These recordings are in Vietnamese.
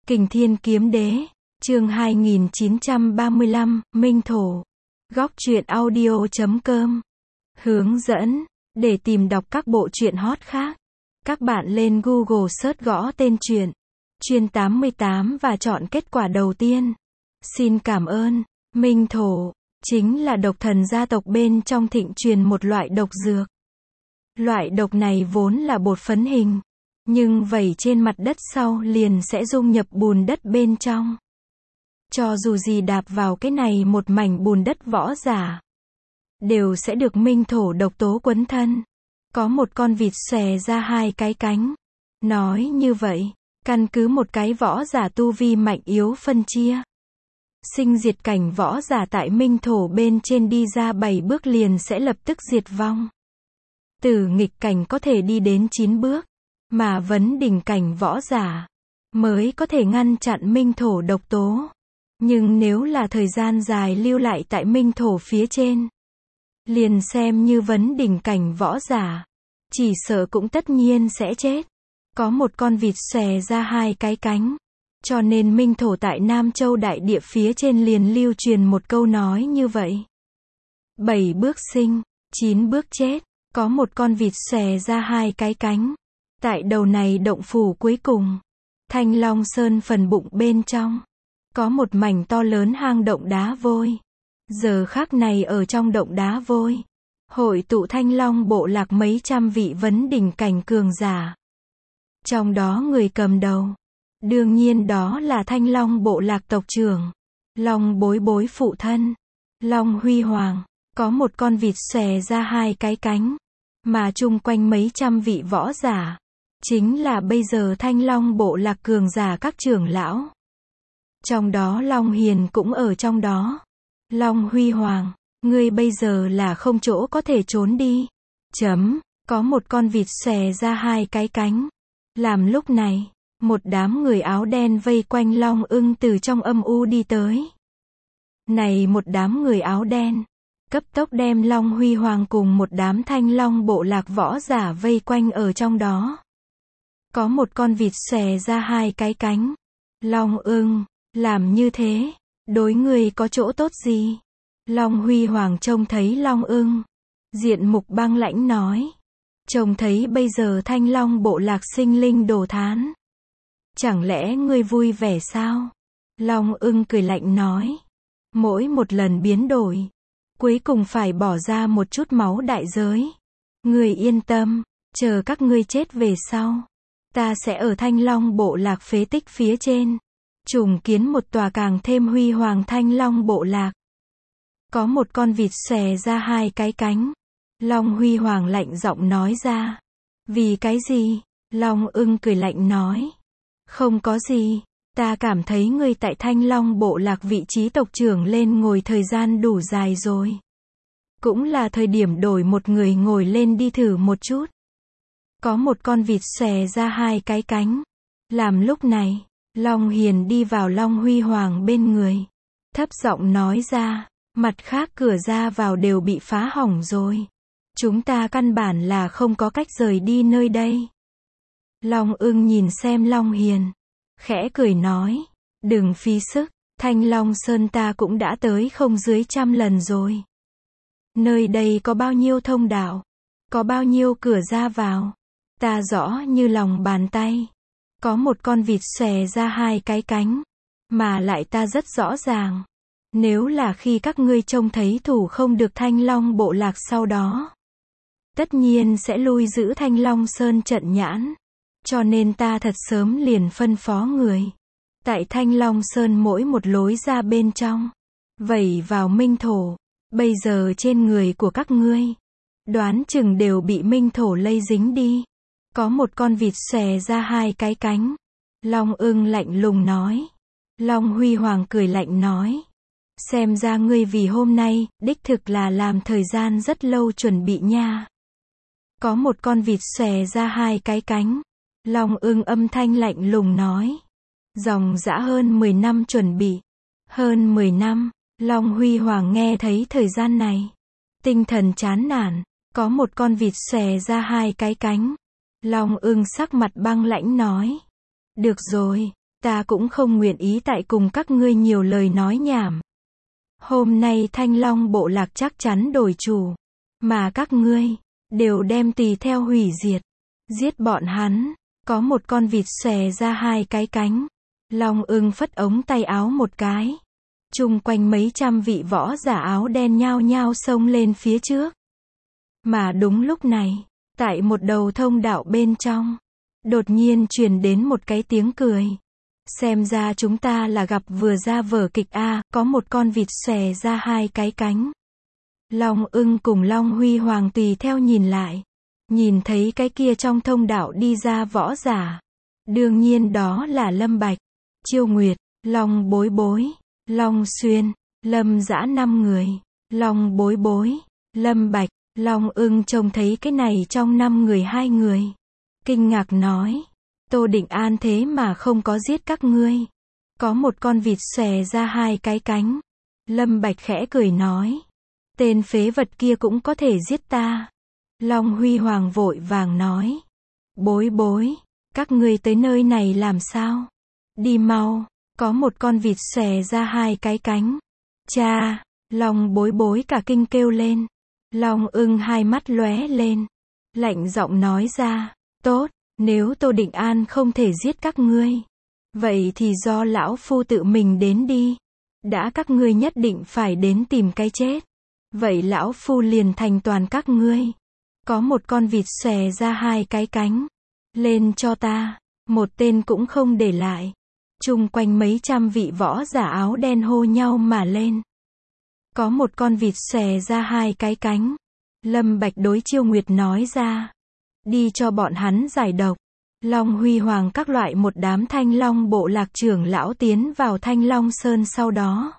Kình Thiên Kiếm Đế, chương 2935, Minh Thổ. Góc truyện audio.com. Hướng dẫn, để tìm đọc các bộ truyện hot khác, các bạn lên Google search gõ tên truyện, Chuyên 88 và chọn kết quả đầu tiên. Xin cảm ơn. Minh Thổ, chính là độc thần gia tộc bên trong thịnh truyền một loại độc dược. Loại độc này vốn là bột phấn hình, nhưng vẩy trên mặt đất sau liền sẽ dung nhập bùn đất bên trong. Cho dù gì đạp vào cái này một mảnh bùn đất võ giả, đều sẽ được minh thổ độc tố quấn thân. Có một con vịt xòe ra hai cái cánh. Nói như vậy, căn cứ một cái võ giả tu vi mạnh yếu phân chia. Sinh diệt cảnh võ giả tại minh thổ bên trên đi ra 7 bước liền sẽ lập tức diệt vong. Tử nghịch cảnh có thể đi đến 9 bước, mà vấn đỉnh cảnh võ giả mới có thể ngăn chặn minh thổ độc tố. Nhưng nếu là thời gian dài lưu lại tại minh thổ phía trên, liền xem như vấn đỉnh cảnh võ giả, chỉ sợ cũng tất nhiên sẽ chết. Có một con vịt xòe ra hai cái cánh, cho nên minh thổ tại Nam Châu đại địa phía trên liền lưu truyền một câu nói như vậy. 7 bước sinh, 9 bước chết. Có một con vịt xòe ra hai cái cánh. Tại đầu này động phủ cuối cùng, Thanh Long Sơn phần bụng bên trong, có một mảnh to lớn hang động đá vôi. Giờ khắc này ở trong động đá vôi, hội tụ Thanh Long bộ lạc mấy trăm vị vấn đỉnh cảnh cường giả. Trong đó người cầm đầu, đương nhiên đó là Thanh Long bộ lạc tộc trưởng, Long Bối Bối phụ thân, Long Huy Hoàng. Có một con vịt xòe ra hai cái cánh, mà chung quanh mấy trăm vị võ giả, chính là bây giờ Thanh Long bộ lạc cường giả các trưởng lão. Trong đó Long Hiền cũng ở trong đó. Long Huy Hoàng, ngươi bây giờ là không chỗ có thể trốn đi. Có một con vịt xòe ra hai cái cánh. Làm lúc này, một đám người áo đen vây quanh Long Ưng từ trong âm u đi tới. Này một đám người áo đen, cấp tốc đem Long Huy Hoàng cùng một đám Thanh Long bộ lạc võ giả vây quanh ở trong đó. Có một con vịt xòe ra hai cái cánh. Long Ưng, làm như thế, đối ngươi có chỗ tốt gì? Long Huy Hoàng trông thấy Long Ưng, diện mục băng lãnh nói. Trông thấy bây giờ Thanh Long bộ lạc sinh linh đồ thán, chẳng lẽ ngươi vui vẻ sao? Long Ưng cười lạnh nói. Mỗi một lần biến đổi, cuối cùng phải bỏ ra một chút máu đại giới. Ngươi yên tâm, chờ các ngươi chết về sau, ta sẽ ở Thanh Long bộ lạc phế tích phía trên, trùng kiến một tòa càng thêm huy hoàng Thanh Long bộ lạc. Có một con vịt xòe ra hai cái cánh. Long Huy Hoàng lạnh giọng nói ra. Vì cái gì? Long Ưng cười lạnh nói. Không có gì, ta cảm thấy ngươi tại Thanh Long bộ lạc vị trí tộc trưởng lên ngồi thời gian đủ dài rồi. Cũng là thời điểm đổi một người ngồi lên đi thử một chút. Có một con vịt xòe ra hai cái cánh. Làm lúc này, Long Hiền đi vào Long Huy Hoàng bên người, thấp giọng nói ra, mặt khác cửa ra vào đều bị phá hỏng rồi. Chúng ta căn bản là không có cách rời đi nơi đây. Long Ưng nhìn xem Long Hiền, khẽ cười nói, đừng phí sức, Thanh Long Sơn ta cũng đã tới không dưới 100 lần rồi. Nơi đây có bao nhiêu thông đạo, có bao nhiêu cửa ra vào, ta rõ như lòng bàn tay. Có một con vịt xòe ra hai cái cánh, mà lại ta rất rõ ràng. Nếu là khi các ngươi trông thấy thủ không được Thanh Long bộ lạc sau đó, tất nhiên sẽ lui giữ Thanh Long Sơn trận nhãn. Cho nên ta thật sớm liền phân phó người, tại Thanh Long Sơn mỗi một lối ra bên trong, vẩy vào minh thổ. Bây giờ trên người của các ngươi, đoán chừng đều bị minh thổ lây dính đi. Có một con vịt xòe ra hai cái cánh. Long Ưng lạnh lùng nói. Long Huy Hoàng cười lạnh nói. Xem ra ngươi vì hôm nay, đích thực là làm thời gian rất lâu chuẩn bị nha. Có một con vịt xòe ra hai cái cánh. Long Ưng âm thanh lạnh lùng nói. Dòng dã hơn 10 năm chuẩn bị. Hơn 10 năm, Long Huy Hoàng nghe thấy thời gian này, tinh thần chán nản. Có một con vịt xòe ra hai cái cánh. Long Ưng sắc mặt băng lãnh nói. Được rồi, Ta cũng không nguyện ý tại cùng các ngươi nhiều lời nói nhảm. Hôm nay Thanh Long bộ lạc chắc chắn đổi chủ. Mà các ngươi, đều đem tùy theo hủy diệt. Giết bọn hắn. Có một con vịt xòe ra hai cái cánh. Long ưng phất ống tay áo một cái. Chung quanh mấy trăm vị võ giả áo đen nhao nhao xông lên phía trước. Mà đúng lúc này, tại một đầu thông đạo bên trong, đột nhiên truyền đến một cái tiếng cười. Xem ra chúng ta là gặp vừa ra vở kịch a, có một con vịt xòe ra hai cái cánh. Long ưng cùng Long Huy Hoàng tùy theo nhìn lại. Nhìn thấy cái kia trong thông đạo đi ra võ giả. Đương nhiên đó là Lâm Bạch, Chiêu Nguyệt, Long Bối Bối, Long Xuyên, Lâm Dã 5 người. Long Bối Bối, Lâm Bạch, Long ưng trông thấy cái này trong 5 người 2 người. Kinh ngạc nói. Tô Định An thế mà không có giết các ngươi. Có một con vịt xòe ra hai cái cánh. Lâm Bạch khẽ cười nói. Tên phế vật kia cũng có thể giết ta. Long Huy Hoàng vội vàng nói. Bối bối, các ngươi tới nơi này làm sao? Đi mau, có một con vịt xòe ra hai cái cánh. Cha, Long Bối Bối cả kinh kêu lên. Long ưng hai mắt lóe lên. Lạnh giọng nói ra. Tốt, nếu Tô Định An không thể giết các ngươi, vậy thì do lão phu tự mình đến đi. Đã các ngươi nhất định phải đến tìm cái chết, vậy lão phu liền thành toàn các ngươi. Có một con vịt xòe ra hai cái cánh. Lên cho ta, một tên cũng không để lại. Chung quanh mấy trăm vị võ giả áo đen hô nhau mà lên. Có một con vịt xòe ra hai cái cánh. Lâm Bạch đối Chiêu Nguyệt nói ra. Đi cho bọn hắn giải độc. Long Huy Hoàng các loại một đám Thanh Long bộ lạc trưởng lão tiến vào Thanh Long Sơn sau đó.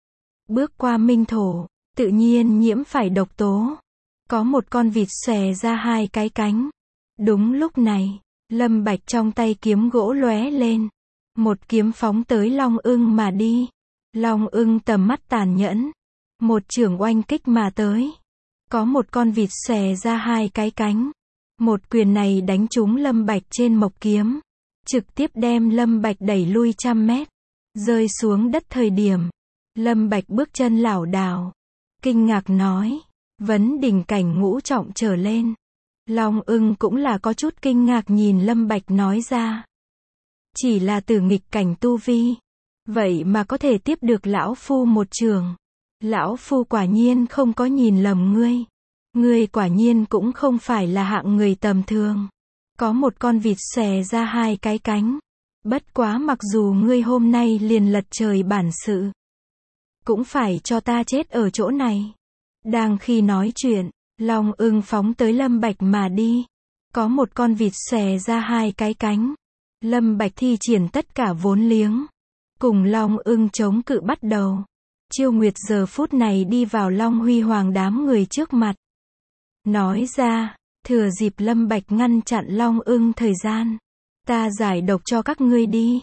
Bước qua minh thổ, tự nhiên nhiễm phải độc tố. Có một con vịt xòe ra hai cái cánh. Đúng lúc này, Lâm Bạch trong tay kiếm gỗ lóe lên. Một kiếm phóng tới Long ưng mà đi. Long ưng tầm mắt tàn nhẫn. Một chưởng oanh kích mà tới. Có một con vịt xòe ra hai cái cánh. Một quyền này đánh trúng Lâm Bạch trên mộc kiếm. Trực tiếp đem Lâm Bạch đẩy lui 100 mét. Rơi xuống đất thời điểm. Lâm Bạch bước chân lảo đảo. Kinh ngạc nói. Vấn đỉnh cảnh ngũ trọng trở lên. Long ưng cũng là có chút kinh ngạc nhìn Lâm Bạch nói ra. Chỉ là tử nghịch cảnh tu vi. Vậy mà có thể tiếp được lão phu một trường. Lão phu quả nhiên không có nhìn lầm ngươi. Ngươi quả nhiên cũng không phải là hạng người tầm thường. Có một con vịt xòe ra hai cái cánh. Bất quá mặc dù ngươi hôm nay liền lật trời bản sự, cũng phải cho ta chết ở chỗ này. Đang khi nói chuyện, Long ưng phóng tới Lâm Bạch mà đi. Có một con vịt xòe ra hai cái cánh. Lâm Bạch thi triển tất cả vốn liếng. Cùng Long ưng chống cự bắt đầu. Chiêu Nguyệt giờ phút này đi vào Long Huy Hoàng đám người trước mặt. Nói ra, thừa dịp Lâm Bạch ngăn chặn Long ưng thời gian. Ta giải độc cho các ngươi đi.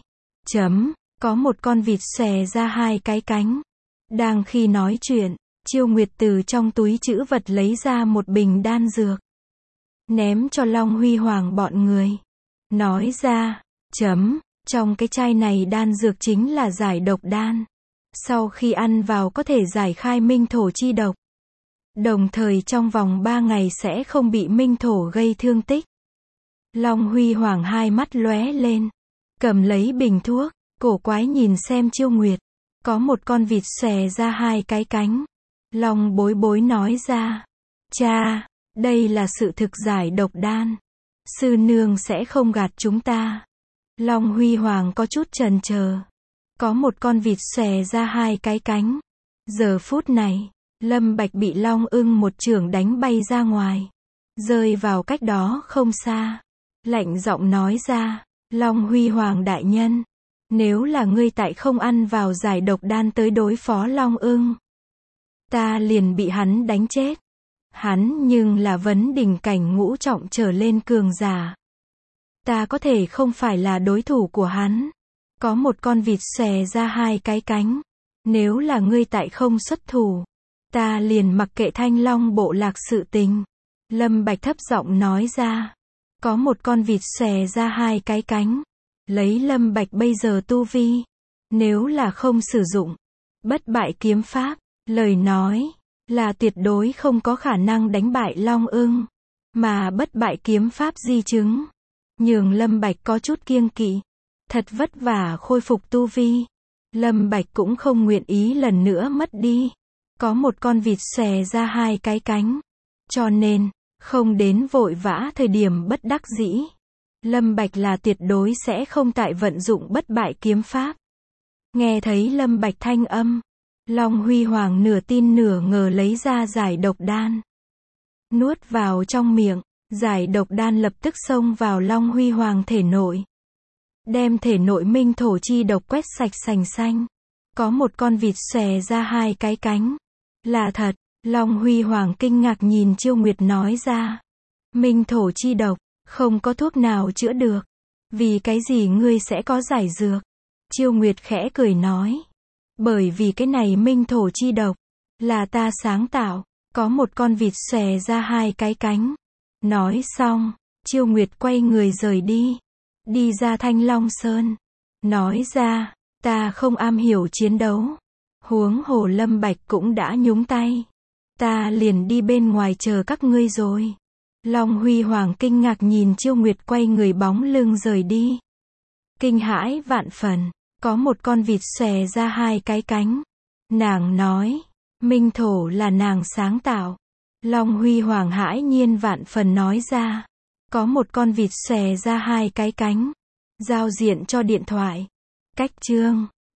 Có một con vịt xòe ra hai cái cánh. Đang khi nói chuyện, Chiêu Nguyệt từ trong túi trữ vật lấy ra một bình đan dược. Ném cho Long Huy Hoàng bọn người. Nói ra, trong cái chai này đan dược chính là giải độc đan. Sau khi ăn vào có thể giải khai minh thổ chi độc. Đồng thời trong vòng 3 ngày sẽ không bị minh thổ gây thương tích. Long Huy Hoàng hai mắt lóe lên. Cầm lấy bình thuốc, cổ quái nhìn xem Chiêu Nguyệt. Có một con vịt xòe ra hai cái cánh. Long Bối Bối nói ra. Cha, đây là sự thực giải độc đan. Sư nương sẽ không gạt chúng ta. Long Huy Hoàng có chút chần chờ. Có một con vịt xòe ra hai cái cánh. Giờ phút này, Lâm Bạch bị Long ưng một chưởng đánh bay ra ngoài. Rơi vào cách đó không xa. Lạnh giọng nói ra. Long Huy Hoàng đại nhân. Nếu là ngươi tại không ăn vào giải độc đan tới đối phó Long ưng, ta liền bị hắn đánh chết. Hắn nhưng là vấn đỉnh cảnh ngũ trọng trở lên cường giả. Ta có thể không phải là đối thủ của hắn. Có một con vịt xòe ra hai cái cánh. Nếu là ngươi tại không xuất thủ, ta liền mặc kệ Thanh Long bộ lạc sự tình. Lâm Bạch thấp giọng nói ra. Có một con vịt xòe ra hai cái cánh. Lấy Lâm Bạch bây giờ tu vi, nếu là không sử dụng bất bại kiếm pháp, lời nói là tuyệt đối không có khả năng đánh bại Long Ưng, mà bất bại kiếm pháp di chứng, nhường Lâm Bạch có chút kiêng kỵ. Thật vất vả khôi phục tu vi, Lâm Bạch cũng không nguyện ý lần nữa mất đi. Có một con vịt xòe ra hai cái cánh, cho nên không đến vội vã thời điểm bất đắc dĩ, Lâm Bạch là tuyệt đối sẽ không tại vận dụng bất bại kiếm pháp. Nghe thấy Lâm Bạch thanh âm, Long Huy Hoàng nửa tin nửa ngờ lấy ra giải độc đan, nuốt vào trong miệng, giải độc đan lập tức xông vào Long Huy Hoàng thể nội, đem thể nội minh thổ chi độc quét sạch sành xanh. Có một con vịt xòe ra hai cái cánh. Là thật, Long Huy Hoàng kinh ngạc nhìn Chiêu Nguyệt nói ra. Minh thổ chi độc, không có thuốc nào chữa được. Vì cái gì ngươi sẽ có giải dược? Chiêu Nguyệt khẽ cười nói. Bởi vì cái này minh thổ chi độc, là ta sáng tạo. Có một con vịt xòe ra hai cái cánh. Nói xong, Chiêu Nguyệt quay người rời đi. Đi ra Thanh Long Sơn. Nói ra, ta không am hiểu chiến đấu. Huống hồ Lâm Bạch cũng đã nhúng tay. Ta liền đi bên ngoài chờ các ngươi rồi. Long Huy Hoàng kinh ngạc nhìn Chiêu Nguyệt quay người bóng lưng rời đi. Kinh hãi vạn phần, có một con vịt xòe ra hai cái cánh. Nàng nói, minh thổ là nàng sáng tạo. Long Huy Hoàng hãi nhiên vạn phần nói ra, có một con vịt xòe ra hai cái cánh. Giao diện cho điện thoại. Cách chương